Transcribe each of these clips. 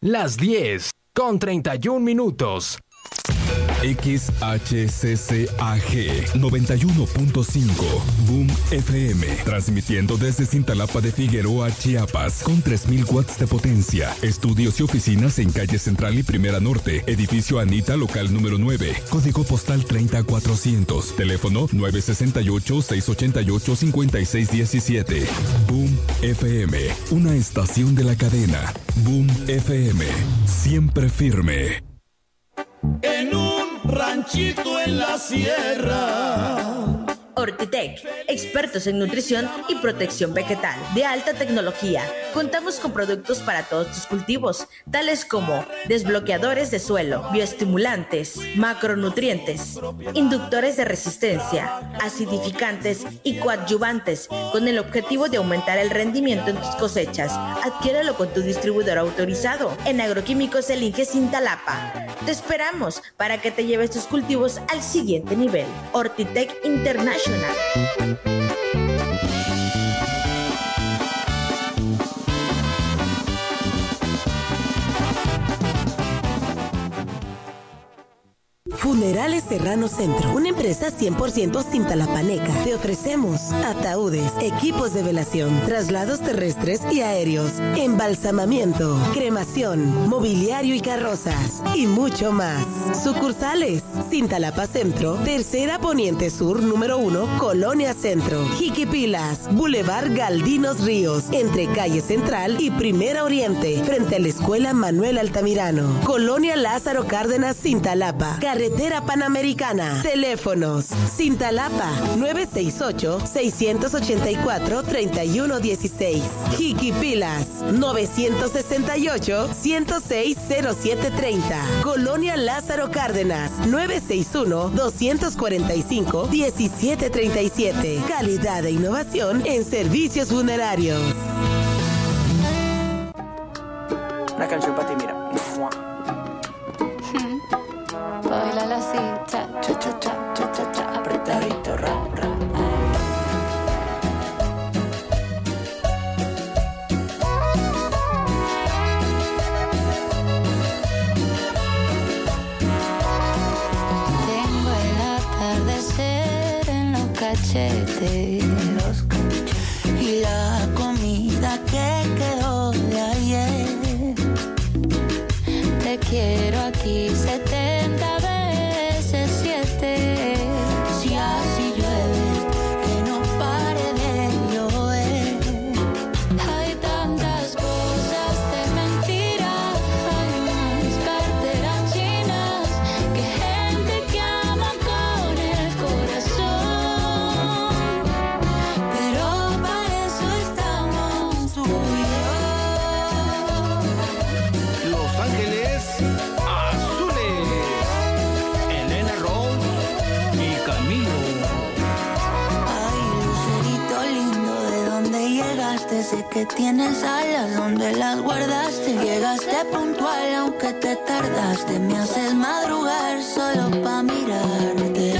Las 10:31. XHCCAG 91.5 Boom FM, transmitiendo desde Cintalapa de Figueroa, Chiapas, con 3,000 watts de potencia. Estudios y oficinas en calle Central y Primera Norte, edificio Anita, local número 9, código postal 30400, teléfono 968-688-5617. Boom FM, una estación de la cadena Boom FM, siempre firme. En un ranchito en la sierra. Ortitec, expertos en nutrición y protección vegetal de alta tecnología. Contamos con productos para todos tus cultivos, tales como desbloqueadores de suelo, bioestimulantes, macronutrientes, inductores de resistencia, acidificantes y coadyuvantes, con el objetivo de aumentar el rendimiento en tus cosechas. Adquiéralo con tu distribuidor autorizado en Agroquímicos El Inge Cintalapa. Te esperamos para que te lleves tus cultivos al siguiente nivel. Ortitec International. Funerales Serrano Centro, una empresa 100% cintalapaneca. Te ofrecemos ataúdes, equipos de velación, traslados terrestres y aéreos, embalsamamiento, cremación, mobiliario y carrozas y mucho más. Sucursales: Cintalapa Centro, Tercera Poniente Sur, número 1, Colonia Centro, Jiquipilas, Boulevard Galdinos Ríos, entre Calle Central y Primera Oriente, frente a la Escuela Manuel Altamirano. Colonia Lázaro Cárdenas, Cintalapa, Carretera Panamericana. Teléfonos: Cintalapa 968-684-3116. Jiquipilas 968-106-0730. Colonia Lázaro Cárdenas 961-245-1737. Calidad e innovación en servicios funerarios. Una canción para ti, mira. Bailala así, cha, cha, cha, cha, cha, cha, cha, apretadito, ra, ra. Tengo el atardecer en los cachetes y la comida que quedó de ayer. Te quiero aquí 70 veces 7. Si así llueve, que no pare de llover. Hay tantas cosas de mentira, hay más carteras chinas que gente que ama con el corazón. Pero para eso estamos tú y yo. Los Ángeles Azules. Elena Rose y Camilo. Ay, lucerito lindo, ¿de dónde llegaste? Sé que tienes alas, ¿dónde las guardaste? Llegaste puntual, aunque te tardaste. Me haces madrugar solo pa' mirarte.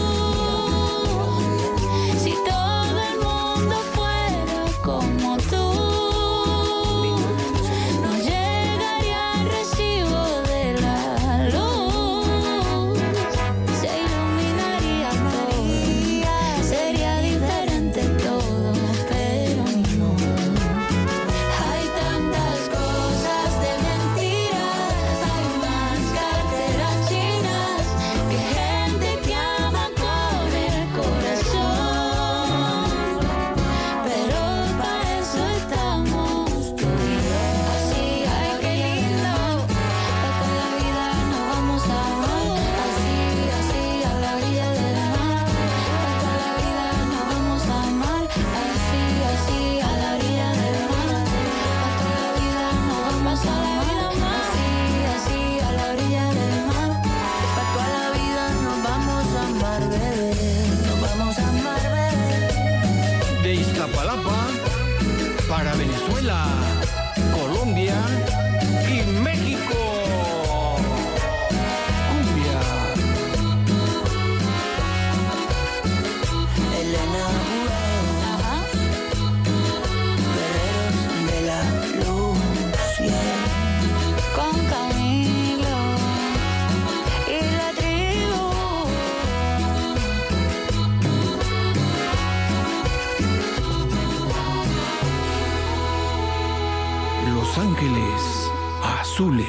Si todo el mundo fuera como tú, no llegaría al recibo de la luz. Se iluminaría todo, sería diferente todo, pero no. Hay tantas cosas de mentira, hay más carteras chinas que gente que Los Ángeles Azules.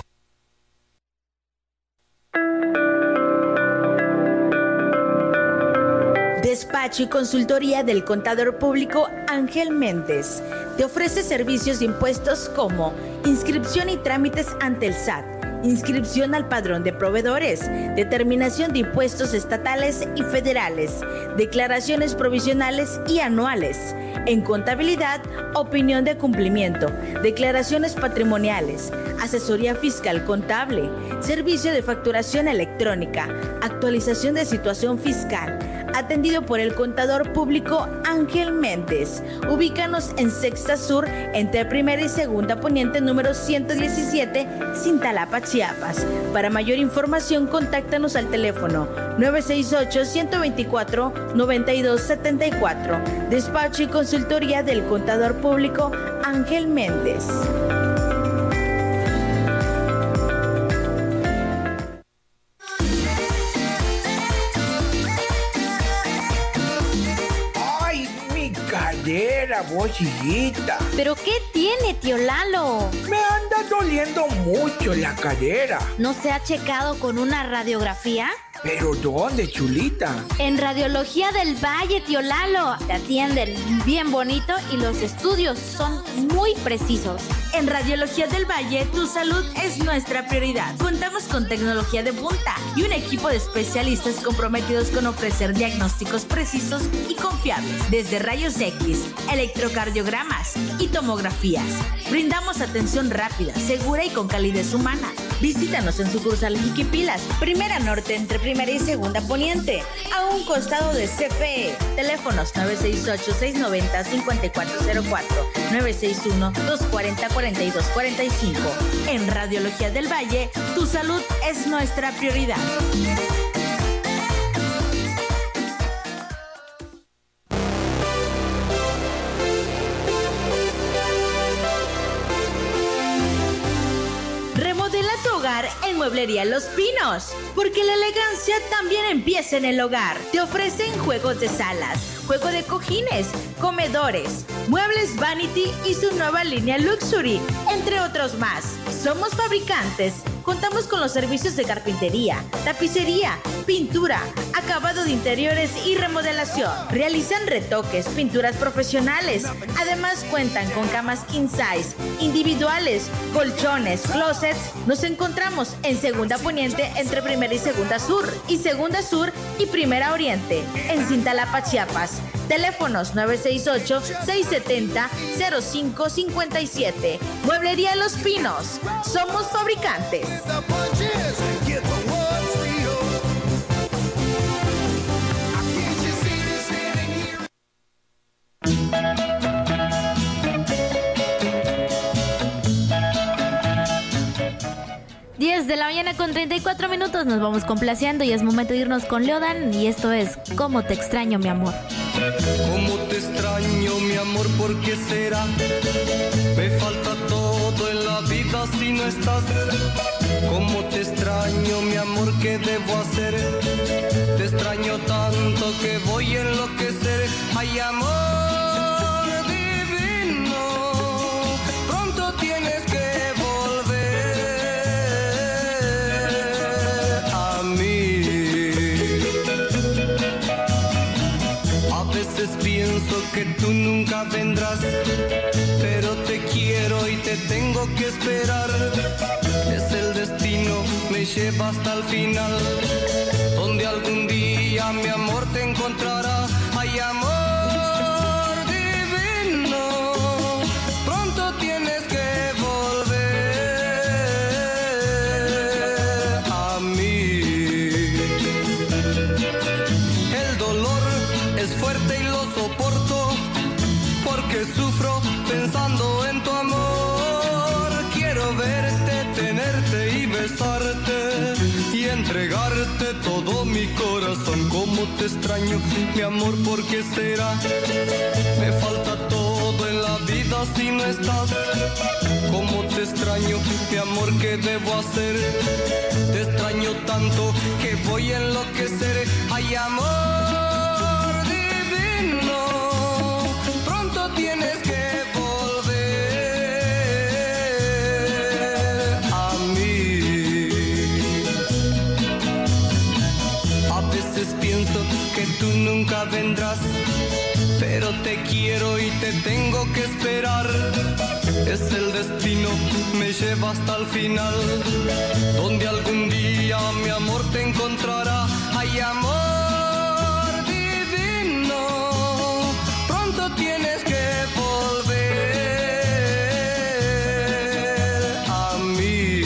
Despacho y consultoría del contador público Ángel Méndez. Te ofrece servicios de impuestos como inscripción y trámites ante el SAT, inscripción al padrón de proveedores, determinación de impuestos estatales y federales, declaraciones provisionales y anuales. En contabilidad, opinión de cumplimiento, declaraciones patrimoniales, asesoría fiscal contable, servicio de facturación electrónica, actualización de situación fiscal. Atendido por el contador público Ángel Méndez. Ubícanos en Sexta Sur, entre Primera y Segunda Poniente, número 117, Cintalapa, Chiapas. Para mayor información, contáctanos al teléfono 968-124-9274. Despacho y consultoría del contador público Ángel Méndez. Bochillita. ¿Pero qué tiene, tío Lalo? Me anda doliendo mucho la cadera. ¿No se ha checado con una radiografía? ¿Pero dónde, chulita? En Radiología del Valle, tío Lalo. Te atienden bien bonito y los estudios son muy precisos. En Radiología del Valle, tu salud es nuestra prioridad. Contamos con tecnología de punta y un equipo de especialistas comprometidos con ofrecer diagnósticos precisos y confiables, desde rayos X, electrocardiogramas y tomografías. Brindamos atención rápida, segura y con calidez humana. Visítanos en sucursal Jiquipilas, Primera Norte, entre Primera y Segunda Poniente, a un costado de CFE. Teléfonos 968-690-5404, 961-240-4245. En Radiología del Valle, tu salud es nuestra prioridad. Remodela tu hogar en Mueblería Los Pinos, porque la elegancia también empieza en el hogar. Te ofrecen juegos de salas, juego de cojines, comedores, muebles Vanity y su nueva línea Luxury, entre otros más. Somos fabricantes. Contamos con los servicios de carpintería, tapicería, pintura, acabado de interiores y remodelación. Realizan retoques, pinturas profesionales. Además cuentan con camas king size, individuales, colchones, closets. Nos encontramos en Segunda Poniente, entre Primera y Segunda Sur, y Segunda Sur y Primera Oriente, en Cintalapa, Chiapas. Teléfonos 968-670-0557. Mueblería Los Pinos. Somos fabricantes. De la mañana con 34 minutos nos vamos complaciendo y es momento de irnos con Leodan y esto es ¿Cómo te extraño, mi amor? ¿Cómo te extraño, mi amor? ¿Por qué será? Me falta todo en la vida si no estás. ¿Cómo te extraño, mi amor? ¿Qué debo hacer? Te extraño tanto que voy a enloquecer. Ay, amor divino, pronto tienes que pienso que tú nunca vendrás, pero te quiero y te tengo que esperar. Es el destino, me lleva hasta el final, donde algún día mi amor te encontrará. Ay, amor divino, pronto tienes que volver a mí. El dolor es fuerte y lo soporto, porque sufro pensando en tu amor. Quiero verte, tenerte y besarte y entregarte todo mi corazón. Cómo te extraño, mi amor, ¿por qué será? Me falta todo en la vida si no estás. Cómo te extraño, mi amor, ¿qué debo hacer? Te extraño tanto que voy a enloquecer. Ay, amor divino, pronto tienes que volver nunca vendrás, pero te quiero y te tengo que esperar. Es el destino, me lleva hasta el final, donde algún día mi amor te encontrará. Ay, amor divino, pronto tienes que volver a mí.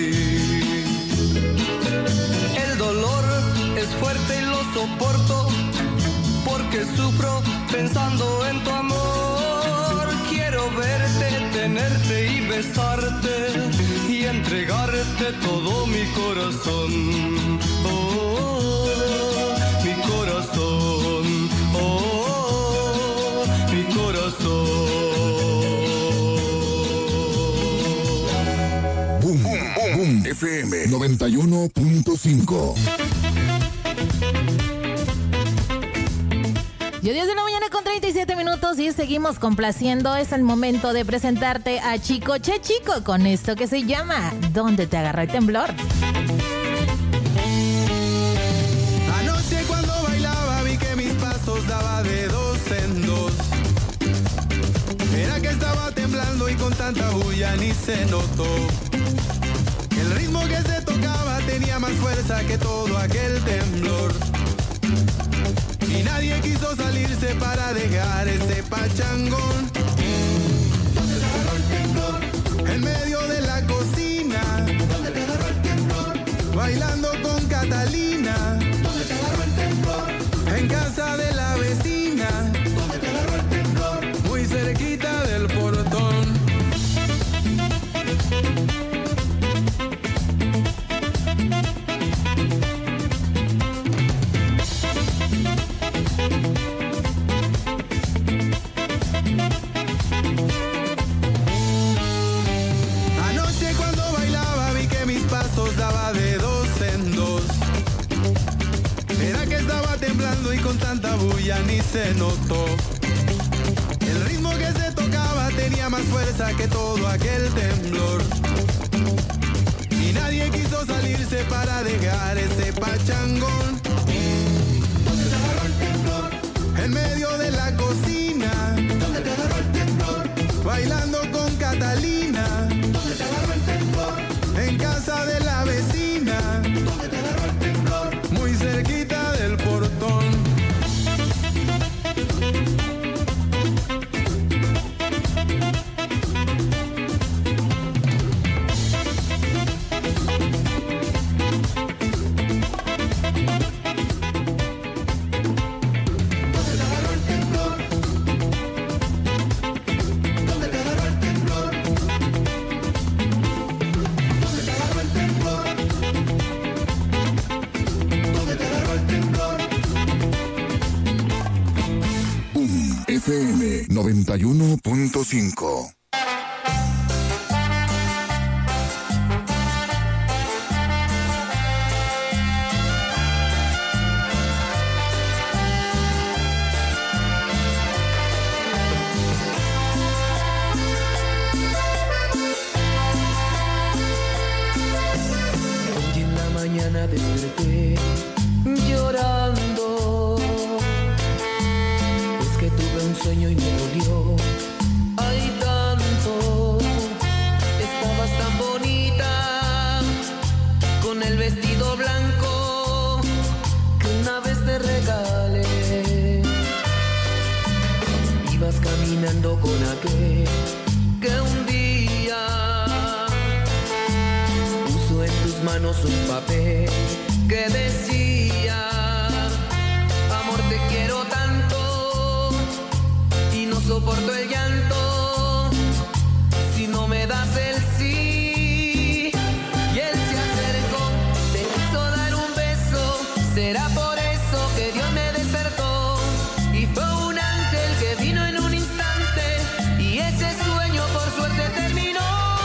El dolor es fuerte y lo soporto, porque sufro pensando en tu amor. Quiero verte, tenerte y besarte y entregarte todo mi corazón. Oh, mi corazón. Oh, mi corazón. Boom, boom, FM 91.5. Y 10 de la mañana con 37 minutos y seguimos complaciendo. Es el momento de presentarte a Chico Che Chico con esto que se llama ¿Dónde te agarró el temblor? Anoche cuando bailaba vi que mis pasos daba de dos en dos. Era que estaba temblando y con tanta bulla ni se notó. El ritmo que se tocaba tenía más fuerza que todo aquel temblor. Y nadie quiso salirse para dejar ese pachangón. ¿Dónde te agarró el temblor? En medio de la cocina. ¿Dónde te agarró el temblor? Bailando con Catalina. ¿Dónde te agarró el temblor? En casa de la vecina. ¿Dónde te agarró el temblor? Muy cerquita del portón. Daba de dos en dos. Era que estaba temblando y con tanta bulla ni se notó. El ritmo que se tocaba tenía más fuerza que todo aquel temblor. Y nadie quiso salirse para dejar ese pachangón. ¿Dónde te agarró el temblor? En medio de la cocina. ¿Dónde te agarró el temblor? Bailando con Catalina. ¿Dónde te agarró el temblor? En casa de la vecina. ¿Dónde te agarró el temblor? Muy cerquita del portón. FM 91.5. Hoy en la mañana desperté llorando. Es que tuve un sueño y me dolió. Ay, tanto. Estabas tan bonita con el vestido blanco que una vez te regalé. Ibas caminando con aquel que un día puso en tus manos un papel que decía: amor, te quiero tanto y no soporto el llanto si no me das el sí. Y él se acercó, te quiso dar un beso. Será por eso que Dios me despertó y fue un ángel que vino en un instante y ese sueño por suerte terminó.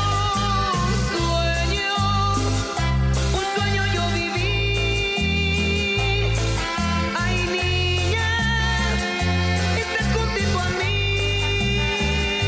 Un sueño yo viví. Ay, niña, estás contigo a mí.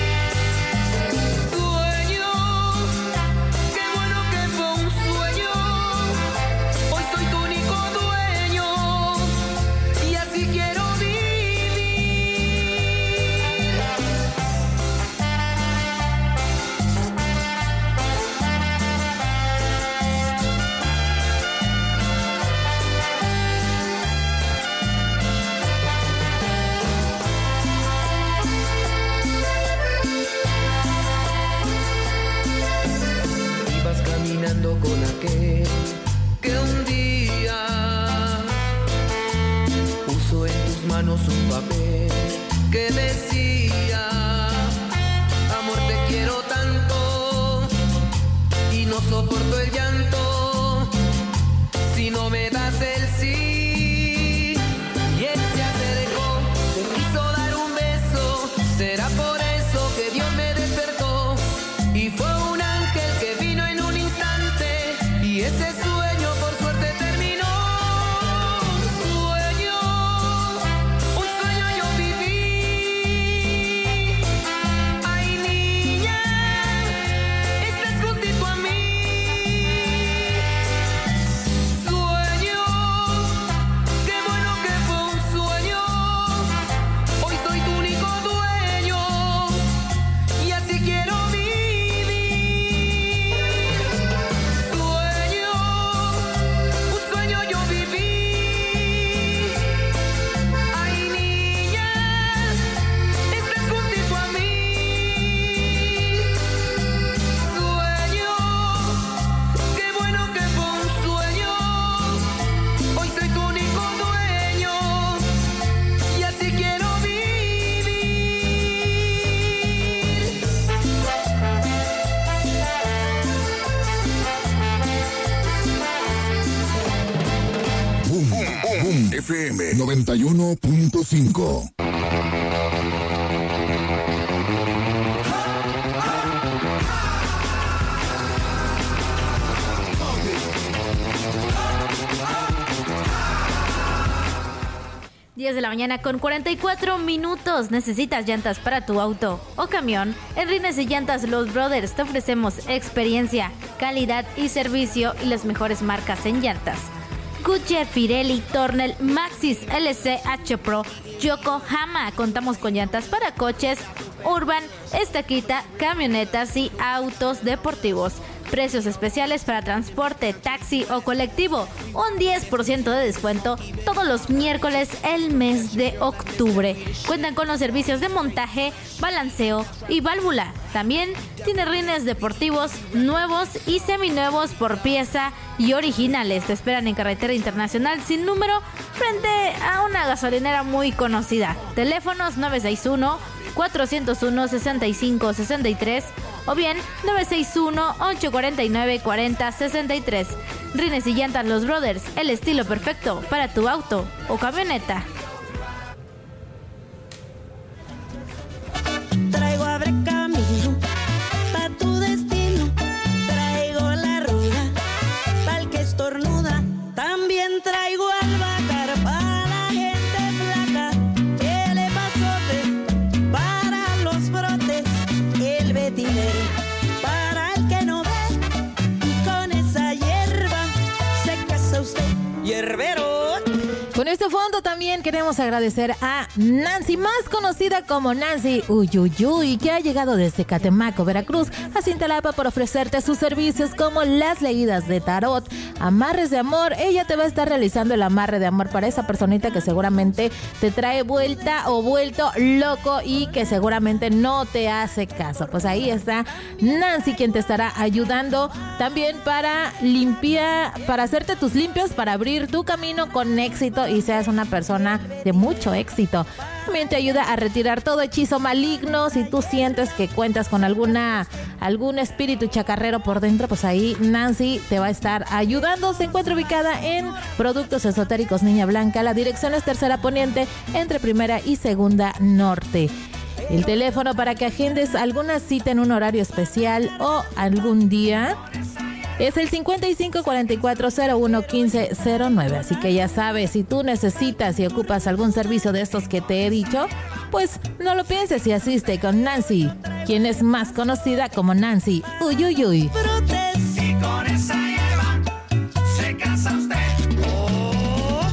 caminando con aquel que un día puso en tus manos un papel que decía: amor, te quiero tanto y no soporto el llanto si no me das el sí. Y él se acercó, te quiso dar un beso, será por eso que Dios me despertó y fue un ángel que vino en un instante y ese sueño por suerte terminó. Un sueño yo viví. Ay, niña, estás juntito a mí. Sueño, qué bueno que fue un sueño. Hoy soy tu único dueño y así quiero vivir. Sueño, un sueño yo viví. Ay, niña, estás juntito a mí. Sueño, qué bueno que fue un sueño. Hoy soy tu único dueño y así quiero vivir. Boom FM 91.5. De la mañana con 44 minutos. ¿Necesitas llantas para tu auto o camión? En Rines y Llantas Los Brothers te ofrecemos experiencia, calidad y servicio y las mejores marcas en llantas: Goodyear, Pirelli, Tornel, Maxxis, LC, H Pro, Yokohama. Contamos con llantas para coches, urban, estaquita, camionetas y autos deportivos. Precios especiales para transporte, taxi o colectivo. Un 10% de descuento todos los miércoles el mes de octubre. Cuentan con los servicios de montaje, balanceo y válvula. También tiene rines deportivos nuevos y seminuevos por pieza y originales. Te esperan en Carretera Internacional sin número frente a una gasolinera muy conocida. Teléfonos 961-401-6563 o bien 961-849-4063. Rines y Llantas Los Brothers, el estilo perfecto para tu auto o camioneta. Traigo abre camino pa' tu destino. Traigo la ruda pa'l que estornuda. También traigo albahaca para la gente flaca. El epazote para los brotes. El vetiver para el que no ve. Y con esa hierba se casa usted, hierbero. Con este fondo también queremos agradecer a Nancy, más conocida como Nancy Uyuyuy, que ha llegado desde Catemaco, Veracruz, a Cintalapa por ofrecerte sus servicios como las leídas de tarot, amarres de amor. Ella te va a estar realizando el amarre de amor para esa personita que seguramente te trae vuelta o vuelto loco y que seguramente no te hace caso. Pues ahí está Nancy, quien te estará ayudando también para hacerte tus limpios, para abrir tu camino con éxito y seas una persona de mucho éxito. También te ayuda a retirar todo hechizo maligno. Si tú sientes que cuentas con algún espíritu chacarrero por dentro, pues ahí Nancy te va a estar ayudando. Se encuentra ubicada en Productos Esotéricos Niña Blanca. La dirección es Tercera Poniente, entre Primera y Segunda Norte. El teléfono para que agendes alguna cita en un horario especial o algún día es el 5544011509. Así que ya sabes, si tú necesitas y ocupas algún servicio de estos que te he dicho, pues no lo pienses y asiste con Nancy, quien es más conocida como Nancy Uyuyuy. Y con esa hierba se casa usted. Oh.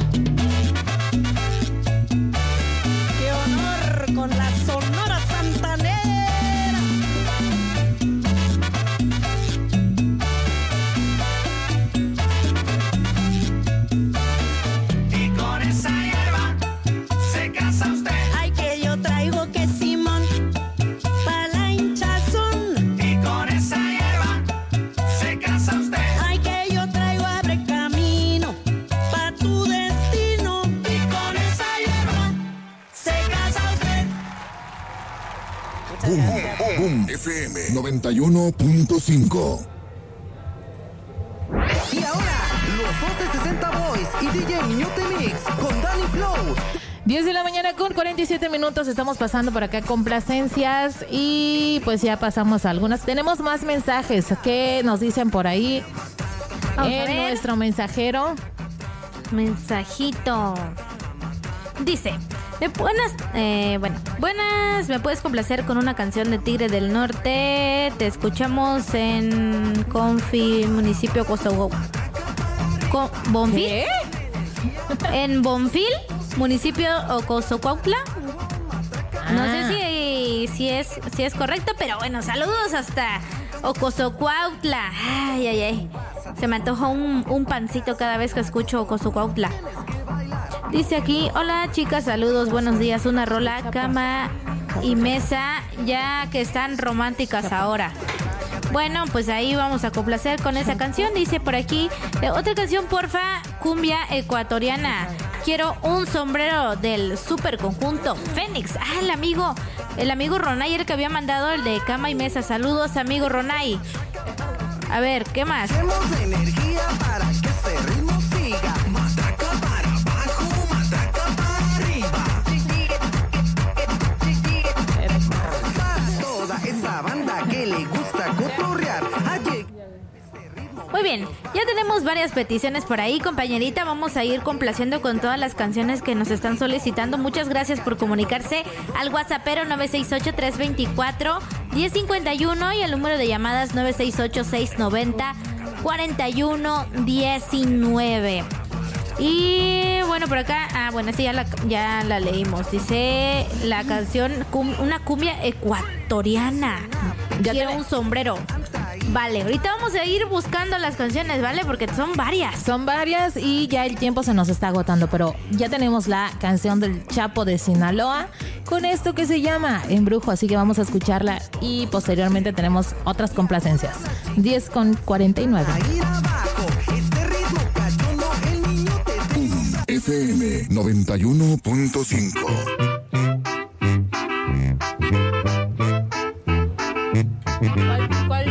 ¡Qué honor con la Sonora Santanera! Y con esa hierba se casa usted. Ay, que yo traigo que Simón pa' la hinchazón. Y con esa hierba FM 91.5. Y ahora, los 1260 Boys y DJ Niñote Mix con Danny Flow. 10 de la mañana con 47 minutos. Estamos pasando por acá complacencias y pues ya pasamos a algunas. Tenemos más mensajes que nos dicen por ahí en nuestro mensajero. Mensajito. Dice, buenas, ¿me puedes complacer con una canción de Tigre del Norte? Te escuchamos en Confi, municipio Bonfil. ¿Qué? En Bonfil, municipio Ocosocuautla. No sé si es correcto, pero bueno, saludos hasta Ocosocuautla. Ay. Se me antoja un pancito cada vez que escucho Ocosocuautla. Dice aquí, hola chicas, saludos, buenos días, una rola, cama y mesa, ya que están románticas ahora. Bueno, pues ahí vamos a complacer con esa canción. Dice por aquí, otra canción porfa, cumbia ecuatoriana. Quiero un sombrero del super conjunto Fénix. El amigo Ronay, el que había mandado el de cama y mesa. Saludos, amigo Ronay. A ver, ¿qué más? Tenemos energía para que este ritmo siga. Matraca para abajo, matraca para arriba. Para toda esa banda que le gusta cotorrear. Muy bien, ya tenemos varias peticiones por ahí, compañerita. Vamos a ir complaciendo con todas las canciones que nos están solicitando. Muchas gracias por comunicarse al WhatsAppero 968-324-1051 y el número de llamadas 968-690-4119. Y bueno, por acá, sí, ya la leímos. Dice la canción, una cumbia ecuatoriana. Quiero un sombrero. Vale, ahorita vamos a ir buscando las canciones, ¿vale? Porque son varias. Son varias y ya el tiempo se nos está agotando, pero ya tenemos la canción del Chapo de Sinaloa con esto que se llama Embrujo, así que vamos a escucharla y posteriormente tenemos otras complacencias. 10:49. FM 91.5. ¿Cuál?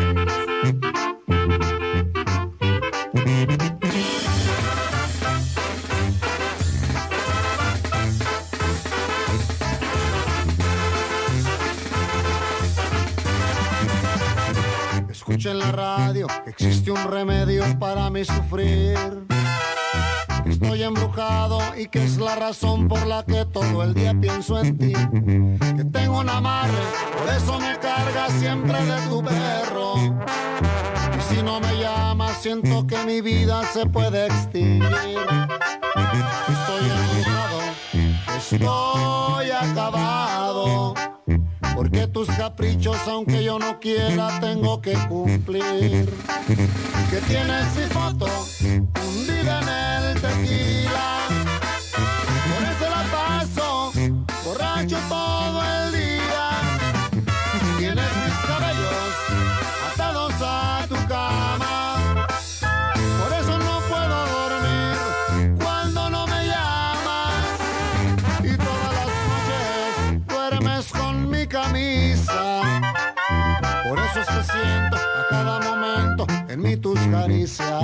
Escucha en la radio, existe un remedio para mi sufrir. Estoy embrujado y que es la razón por la que todo el día pienso en ti. Que tengo un amarre, por eso me cargas siempre de tu perro. Y si no me llamas, siento que mi vida se puede extinguir. Estoy embrujado, estoy acabado. Porque tus caprichos, aunque yo no quiera, tengo que cumplir. Que tienes mi foto hundida en el tequila. Por eso la paso borracho todo el día. Tienes mis cabellos atados a tu cama. Por eso no puedo dormir cuando no me llamas. Y todas las noches duermes con mi camisa. Por eso es que siento a cada momento en mí tus caricias.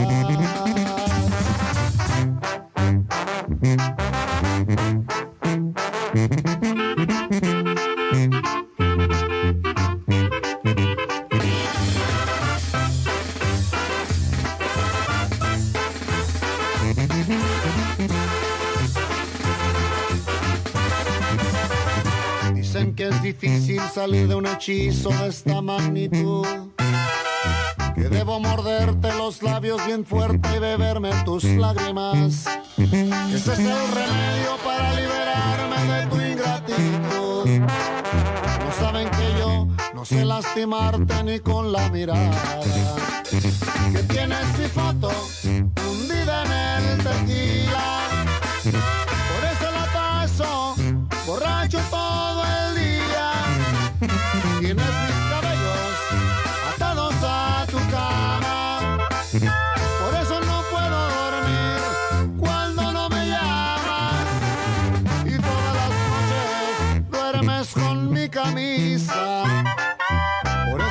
Dicen que es difícil salir de un hechizo de esta magnitud. Que debo morderte los labios bien fuerte y beberme tus lágrimas. Ese es el remedio para liberarme de tu ingratitud. No saben que yo no sé lastimarte ni con la mirada. Que tienes mi foto hundida en el tequila. Por eso la paso borracho todo el día. Tienes mis cabellos atados a tu cama. Por eso no puedo dormir cuando no me llamas. Y todas las noches duermes con mi camisa. Por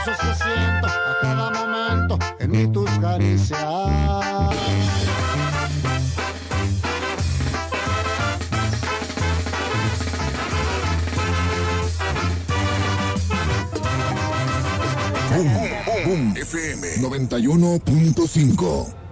tus caricias. Boom FM 91.5.